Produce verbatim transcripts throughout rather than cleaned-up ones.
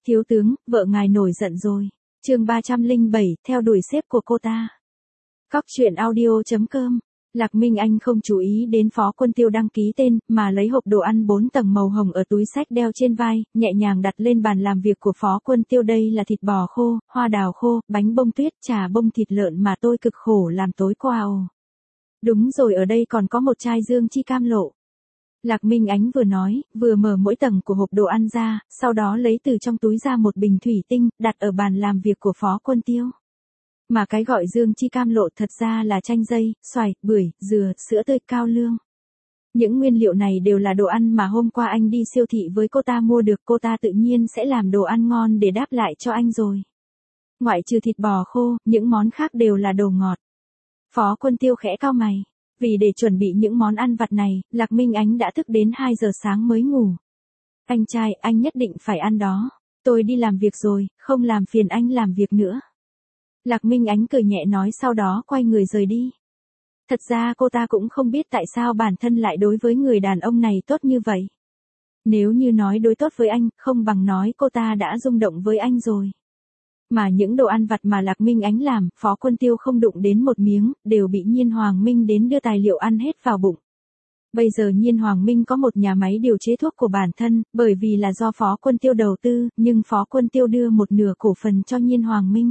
Thiếu tướng, vợ ngài nổi giận rồi. Chương ba trăm lẻ bảy, theo đuổi sếp của cô ta. Cóc truyện audio chấm com. Lạc Minh Anh không chú ý đến Phó Quân Tiêu đăng ký tên, mà lấy hộp đồ ăn bốn tầng màu hồng ở túi xách đeo trên vai, nhẹ nhàng đặt lên bàn làm việc của Phó Quân Tiêu. Đây là thịt bò khô, hoa đào khô, bánh bông tuyết, trà bông, thịt lợn mà tôi cực khổ làm tối qua. Ồ. Đúng rồi, ở đây còn có một chai dương chi cam lộ. Lạc Minh Ánh vừa nói, vừa mở mỗi tầng của hộp đồ ăn ra, sau đó lấy từ trong túi ra một bình thủy tinh, đặt ở bàn làm việc của Phó Quân Tiêu. Mà cái gọi dương chi cam lộ thật ra là chanh dây, xoài, bưởi, dừa, sữa tươi, cao lương. Những nguyên liệu này đều là đồ ăn mà hôm qua anh đi siêu thị với cô ta mua được, cô ta tự nhiên sẽ làm đồ ăn ngon để đáp lại cho anh rồi. Ngoại trừ thịt bò khô, những món khác đều là đồ ngọt. Phó Quân Tiêu khẽ cau mày. Vì để chuẩn bị những món ăn vặt này, Lạc Minh Ánh đã thức đến hai giờ sáng mới ngủ. Anh trai, anh nhất định phải ăn đó. Tôi đi làm việc rồi, không làm phiền anh làm việc nữa. Lạc Minh Ánh cười nhẹ nói, sau đó quay người rời đi. Thật ra cô ta cũng không biết tại sao bản thân lại đối với người đàn ông này tốt như vậy. Nếu như nói đối tốt với anh, không bằng nói cô ta đã rung động với anh rồi. Mà những đồ ăn vặt mà Lạc Minh Ánh làm, Phó Quân Tiêu không đụng đến một miếng, đều bị Nhiên Hoàng Minh đến đưa tài liệu ăn hết vào bụng. Bây giờ Nhiên Hoàng Minh có một nhà máy điều chế thuốc của bản thân, bởi vì là do Phó Quân Tiêu đầu tư, nhưng Phó Quân Tiêu đưa một nửa cổ phần cho Nhiên Hoàng Minh.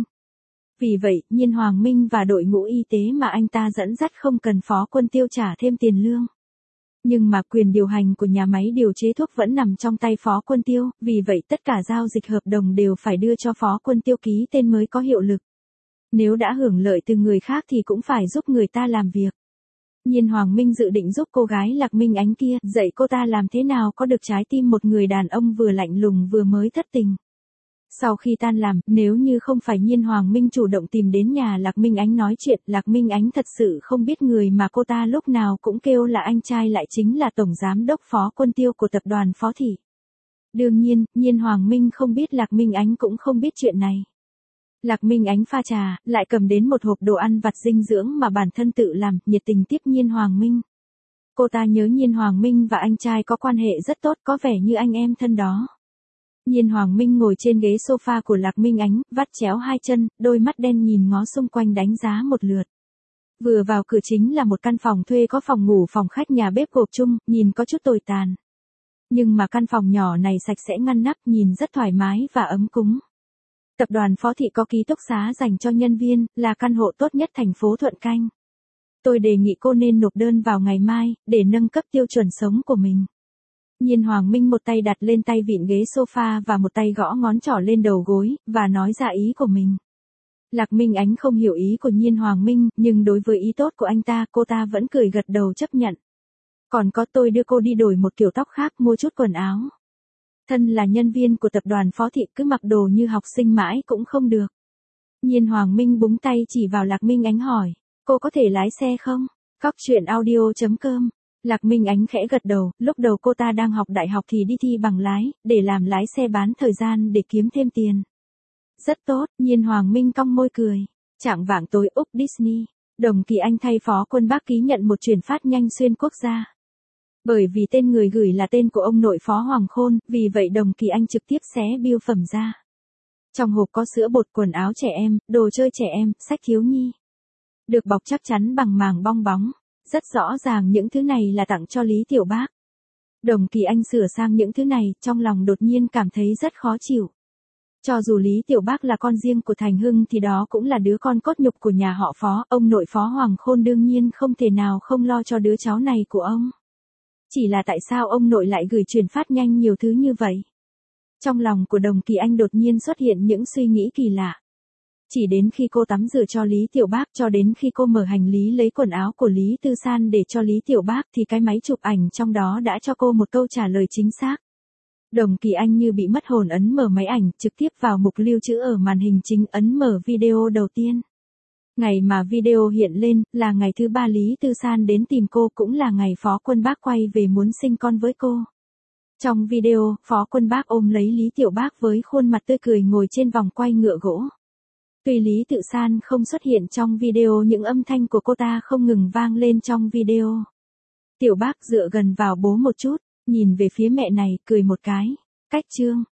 Vì vậy, Nhiên Hoàng Minh và đội ngũ y tế mà anh ta dẫn dắt không cần Phó Quân Tiêu trả thêm tiền lương. Nhưng mà quyền điều hành của nhà máy điều chế thuốc vẫn nằm trong tay Phó Quân Tiêu, vì vậy tất cả giao dịch hợp đồng đều phải đưa cho Phó Quân Tiêu ký tên mới có hiệu lực. Nếu đã hưởng lợi từ người khác thì cũng phải giúp người ta làm việc. Nhiên Hoàng Minh dự định giúp cô gái Lạc Minh Ánh kia, dạy cô ta làm thế nào có được trái tim một người đàn ông vừa lạnh lùng vừa mới thất tình. Sau khi tan làm, nếu như không phải Nhiên Hoàng Minh chủ động tìm đến nhà Lạc Minh Ánh nói chuyện, Lạc Minh Ánh thật sự không biết người mà cô ta lúc nào cũng kêu là anh trai lại chính là Tổng Giám đốc Phó Quân Tiêu của tập đoàn Phó Thị. Đương nhiên, Nhiên Hoàng Minh không biết, Lạc Minh Ánh cũng không biết chuyện này. Lạc Minh Ánh pha trà, lại cầm đến một hộp đồ ăn vặt dinh dưỡng mà bản thân tự làm, nhiệt tình tiếp Nhiên Hoàng Minh. Cô ta nhớ Nhiên Hoàng Minh và anh trai có quan hệ rất tốt, có vẻ như anh em thân đó. Nhiên Hoàng Minh ngồi trên ghế sofa của Lạc Minh Ánh, vắt chéo hai chân, đôi mắt đen nhìn ngó xung quanh đánh giá một lượt. Vừa vào cửa chính là một căn phòng thuê có phòng ngủ, phòng khách, nhà bếp gộp chung, nhìn có chút tồi tàn. Nhưng mà căn phòng nhỏ này sạch sẽ ngăn nắp, nhìn rất thoải mái và ấm cúng. Tập đoàn Phó Thị có ký túc xá dành cho nhân viên, là căn hộ tốt nhất thành phố Thuận Canh. Tôi đề nghị cô nên nộp đơn vào ngày mai, để nâng cấp tiêu chuẩn sống của mình. Nhiên Hoàng Minh một tay đặt lên tay vịn ghế sofa và một tay gõ ngón trỏ lên đầu gối, và nói ra ý của mình. Lạc Minh Ánh không hiểu ý của Nhiên Hoàng Minh, nhưng đối với ý tốt của anh ta, cô ta vẫn cười gật đầu chấp nhận. Còn có, tôi đưa cô đi đổi một kiểu tóc khác, mua chút quần áo. Thân là nhân viên của tập đoàn Phó Thị, cứ mặc đồ như học sinh mãi cũng không được. Nhiên Hoàng Minh búng tay chỉ vào Lạc Minh Ánh hỏi, cô có thể lái xe không? Cóc truyện audio chấm com. Lạc Minh Ánh khẽ gật đầu, lúc đầu cô ta đang học đại học thì đi thi bằng lái, để làm lái xe bán thời gian để kiếm thêm tiền. Rất tốt, Nhiên Hoàng Minh cong môi cười. Chạng vạng tối, Úc Disney, Đồng Kỳ Anh thay Phó Quân Bác ký nhận một chuyển phát nhanh xuyên quốc gia. Bởi vì tên người gửi là tên của ông nội Phó Hoàng Khôn, vì vậy Đồng Kỳ Anh trực tiếp xé bưu phẩm ra. Trong hộp có sữa bột, quần áo trẻ em, đồ chơi trẻ em, sách thiếu nhi. Được bọc chắc chắn bằng màng bong bóng. Rất rõ ràng những thứ này là tặng cho Lý Tiểu Bác. Đồng Kỳ Anh sửa sang những thứ này, trong lòng đột nhiên cảm thấy rất khó chịu. Cho dù Lý Tiểu Bác là con riêng của Thành Hưng thì đó cũng là đứa con cốt nhục của nhà họ Phó, ông nội Phó Hoàng Khôn đương nhiên không thể nào không lo cho đứa cháu này của ông. Chỉ là tại sao ông nội lại gửi chuyển phát nhanh nhiều thứ như vậy? Trong lòng của Đồng Kỳ Anh đột nhiên xuất hiện những suy nghĩ kỳ lạ. Chỉ đến khi cô tắm rửa cho Lý Tiểu Bác, cho đến khi cô mở hành lý lấy quần áo của Lý Tư San để cho Lý Tiểu Bác thì cái máy chụp ảnh trong đó đã cho cô một câu trả lời chính xác. Đồng Kỳ Anh như bị mất hồn, ấn mở máy ảnh, trực tiếp vào mục lưu trữ ở màn hình chính, ấn mở video đầu tiên. Ngày mà video hiện lên là ngày thứ ba Lý Tư San đến tìm cô, cũng là ngày Phó Quân Bác quay về muốn sinh con với cô. Trong video, Phó Quân Bác ôm lấy Lý Tiểu Bác với khuôn mặt tươi cười ngồi trên vòng quay ngựa gỗ. Tuy Lý Tự San không xuất hiện trong video, những âm thanh của cô ta không ngừng vang lên trong video. Tiểu Bác dựa gần vào bố một chút, nhìn về phía mẹ này, cười một cái. Cách chương.